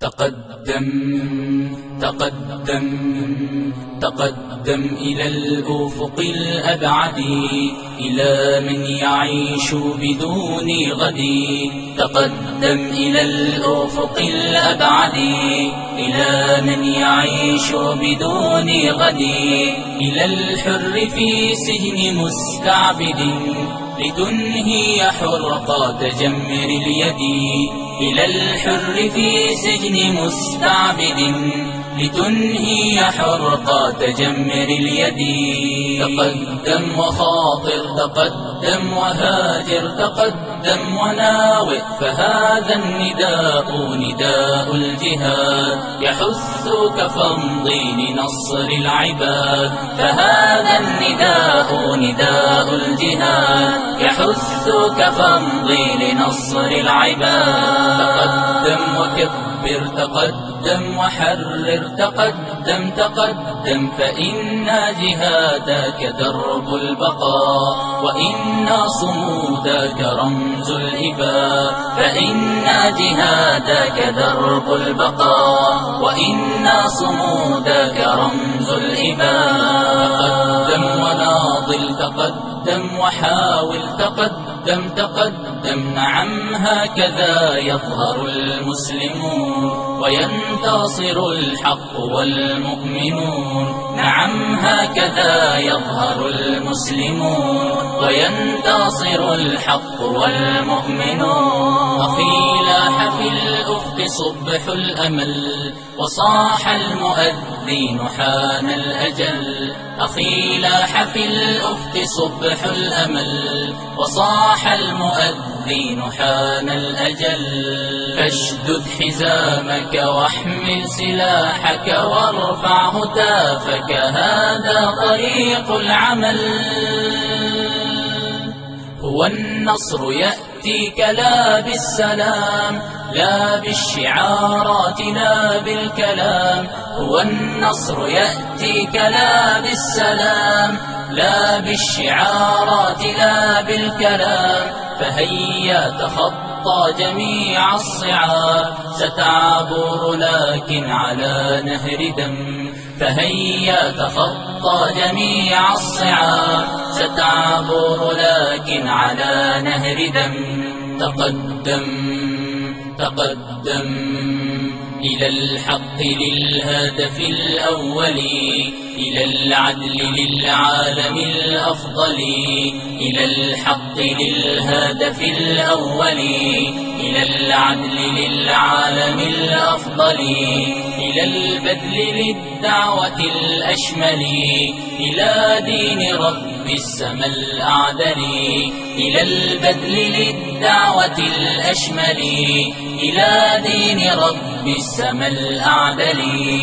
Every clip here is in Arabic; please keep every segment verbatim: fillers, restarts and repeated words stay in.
تقدم تقدم تقدم إلى الأفق الأبعد، إلى من يعيش بدون غد. تقدم إلى الأفق الأبعد، إلى من يعيش بدون غد. إلى الحر في سجن مستعبد، لتنهي حرقات جمر اليد. إلى الحر في سجن مستعبد، لتنهي حرقات جمر اليد. تقدم وخاطر، تقدم وهاجر، تقدم وناوئ، فهذا النداء نداء الجهاد، يحثك فامضي لنصر العباد. فهذا النداء نداء الجهاد، يحثك فامضي لنصر العباد. تقدم وكبر، تقدم وحرر، تقدم تقدم، فإن جهادك درب البقاء، وإن صمودك رمز الإباء. فإن جهادك درب البقاء، وإن صمودك رمز الإباء. تقدم وناضل، تقدم وحاول، تقدم تقدم، نعم هكذا يظهر المسلمون، وينتصر الحق والمؤمنون. نعم هكذا يظهر المسلمون، وينتصر الحق والمؤمنون. أخي لاح في الأفق صبح الأمل، وصاح المؤذن حان الأجل. أخي لاح في الأفق صبح الأمل، وصاح المؤذن حان الأجل. فاشدد حزامك واحمل سلاحك، وارفع هتافك، هذا طريق العمل. هو النصر يأتيك لا بالسلام، لا بالشعارات لا بالكلام. هو النصر يأتيك لا بالسلام، لا بالشعارات لا بالكلام. فهيا تخطى جميع الصعاب، ستعبر لكن على نهر دم. فهيا تخطى جميع الصعاب، ستعبر لكن على نهر دم. تقدم تقدم إلى الحق للهدف الأول، إلى العدل للعالم الأفضل. إلى الحق للهدف الأول، إلى العدل للعالم الأفضل. إلى البذل للدعوة الأشمل، إلى دين رب السما الأعدل. إلى البذل للدعوة الأشمل، إلى دين رب السما الأعدل.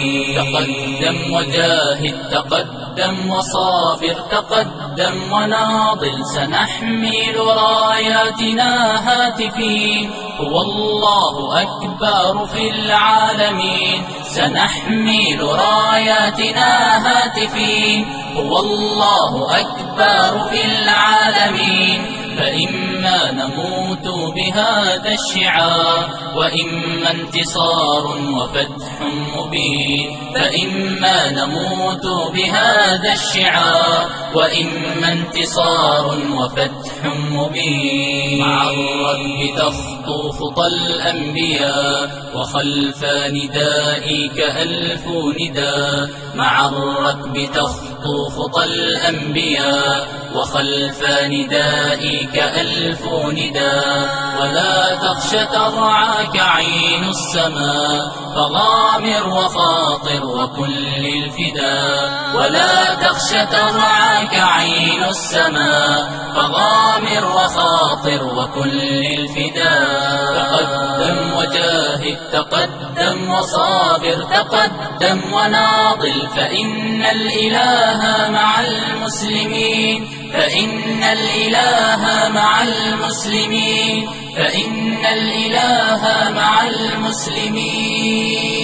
تقدم وجاهد، تقدم وصابر، تقدم وناضل، سنحمل راياتنا هاتفين. هو الله أكبر في العالمين، سنحمل راياتنا هاتفين. هو الله أكبر في العالمين، فإما نموت بهذا الشعار، وإما انتصار وفتح مبين. فإما نموت بهذا الشعار، وإما انتصار وفتح مبين. مع الركب تخطو خطى الأنبياء، وخلف ندائك ألف نداء. مع الركب تخطو خطى الأنبياء، وخلف ندائك ألف نداء. ولا تخش ترعاك عين السماء، فغامر وخاطر وكن للفداء. ولا تخش ترعاك عين السماء، فغامر وخاطر وكن للفداء. تقدم وجاهد، تقدم وصابر، تقدم وناضل، فإن الإله مع المسلمين. فإن الإله مع المسلمين، فإن الإله مع المسلمين.